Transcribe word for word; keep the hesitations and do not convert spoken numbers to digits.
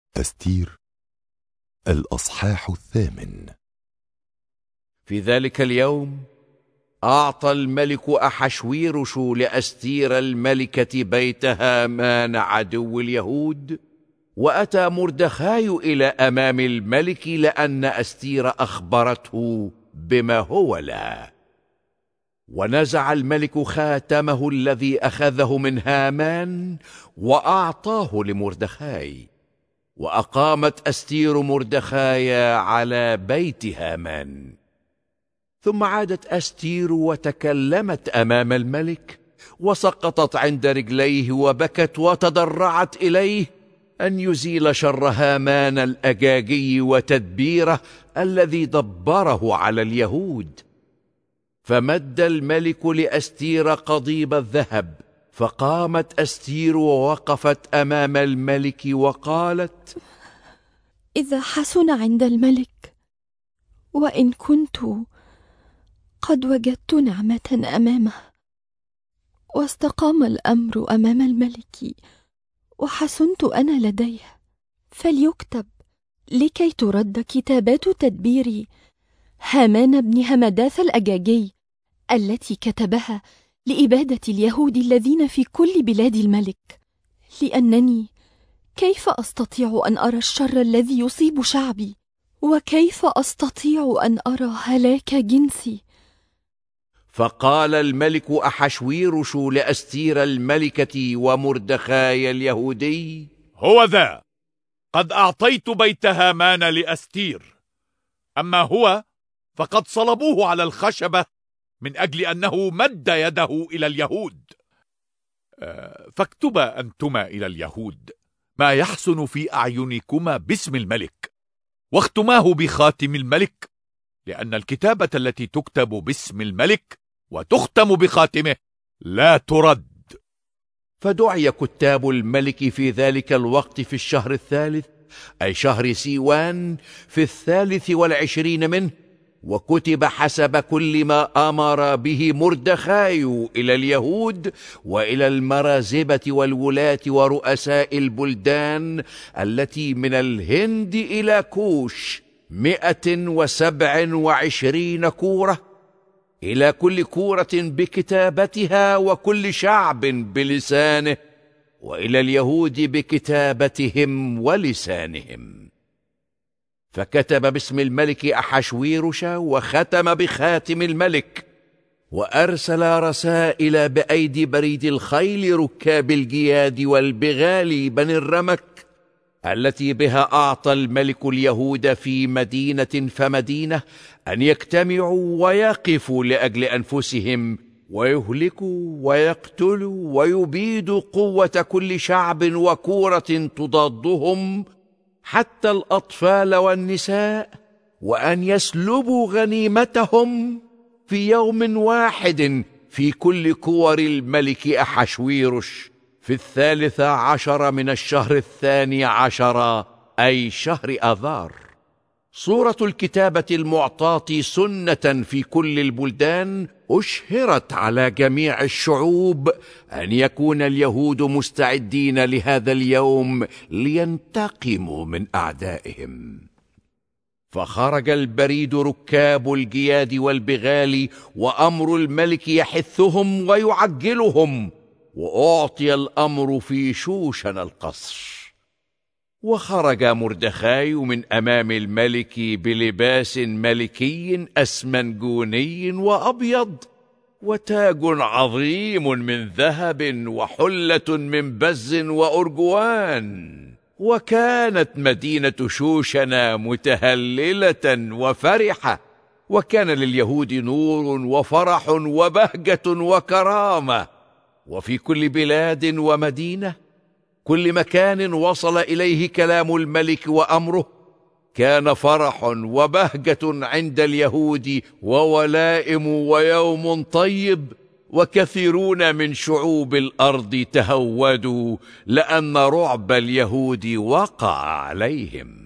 تستير الأصحاح الثامن. في ذلك اليوم أعطى الملك أحشويرش لأستير الملكة بيت هامان عدو اليهود، وأتى مردخاي إلى أمام الملك لأن أستير أخبرته بما هو له. ونزع الملك خاتمه الذي أخذه من هامان وأعطاه لمردخاي، وأقامت أستير مردخاي على بيت هامان. ثم عادت أستير وتكلمت أمام الملك، وسقطت عند رجليه وبكت وتضرعت إليه أن يزيل شر هامان الأجاجي وتدبيره الذي دبره على اليهود. فمد الملك لأستير قضيب الذهب، فقامت أستير ووقفت أمام الملك وقالت: إذا حسن عند الملك، وإن كنت قد وجدت نعمة أمامه، واستقام الأمر أمام الملك، وحسنت أنا لديه، فليكتب لكي ترد كتابات تدبير هامان بن همداث الأجاجي التي كتبها لإبادة اليهود الذين في كل بلاد الملك، لأنني كيف أستطيع أن أرى الشر الذي يصيب شعبي، وكيف أستطيع أن أرى هلاك جنسي؟ فقال الملك أحشويرش لأستير الملكة ومردخاي اليهودي: هو ذا قد أعطيت بيت هامان لأستير، أما هو فقد صلبوه على الخشبة من أجل أنه مد يده إلى اليهود. فاكتبا أنتما إلى اليهود ما يحسن في أعينكما باسم الملك، واختماه بخاتم الملك، لأن الكتابة التي تكتب باسم الملك وتختم بخاتمه لا ترد. فدعي كتاب الملك في ذلك الوقت في الشهر الثالث، أي شهر سيوان، في الثالث والعشرين منه، وكتب حسب كل ما أمر به مردخاي إلى اليهود وإلى المرازبة والولاة ورؤساء البلدان التي من الهند إلى كوش، مئة وسبع وعشرين كورة، إلى كل كورة بكتابتها وكل شعب بلسانه، وإلى اليهود بكتابتهم ولسانهم. فكتب باسم الملك أحشويرش وختم بخاتم الملك، وأرسل رسائل بأيدي بريد الخيل ركاب الجياد والبغال بني الرمك، التي بها أعطى الملك اليهود في مدينة فمدينة أن يجتمعوا ويقفوا لأجل أنفسهم، ويهلكوا ويقتلوا ويبيدوا قوة كل شعب وكورة تضادهم، حتى الأطفال والنساء، وأن يسلبوا غنيمتهم في يوم واحد في كل كور الملك أحشويرش، في الثالث عشر من الشهر الثاني عشر، أي شهر آذار. صورة الكتابة المعطاة سنة في كل البلدان أشهرت على جميع الشعوب أن يكون اليهود مستعدين لهذا اليوم لينتقموا من أعدائهم. فخرج البريد ركاب الجياد والبغال، وأمر الملك يحثهم ويعجلهم، وأعطي الأمر في شوشن القصر. وخرج مردخاي من أمام الملك بلباس ملكي أسمنجوني وأبيض، وتاج عظيم من ذهب، وحلة من بز وأرجوان. وكانت مدينة شوشن متهللة وفرحة، وكان لليهود نور وفرح وبهجة وكرامة. وفي كل بلاد ومدينة، كل مكان وصل إليه كلام الملك وأمره، كان فرح وبهجة عند اليهود وولائم ويوم طيب، وكثيرون من شعوب الأرض تهودوا، لأن رعب اليهود وقع عليهم.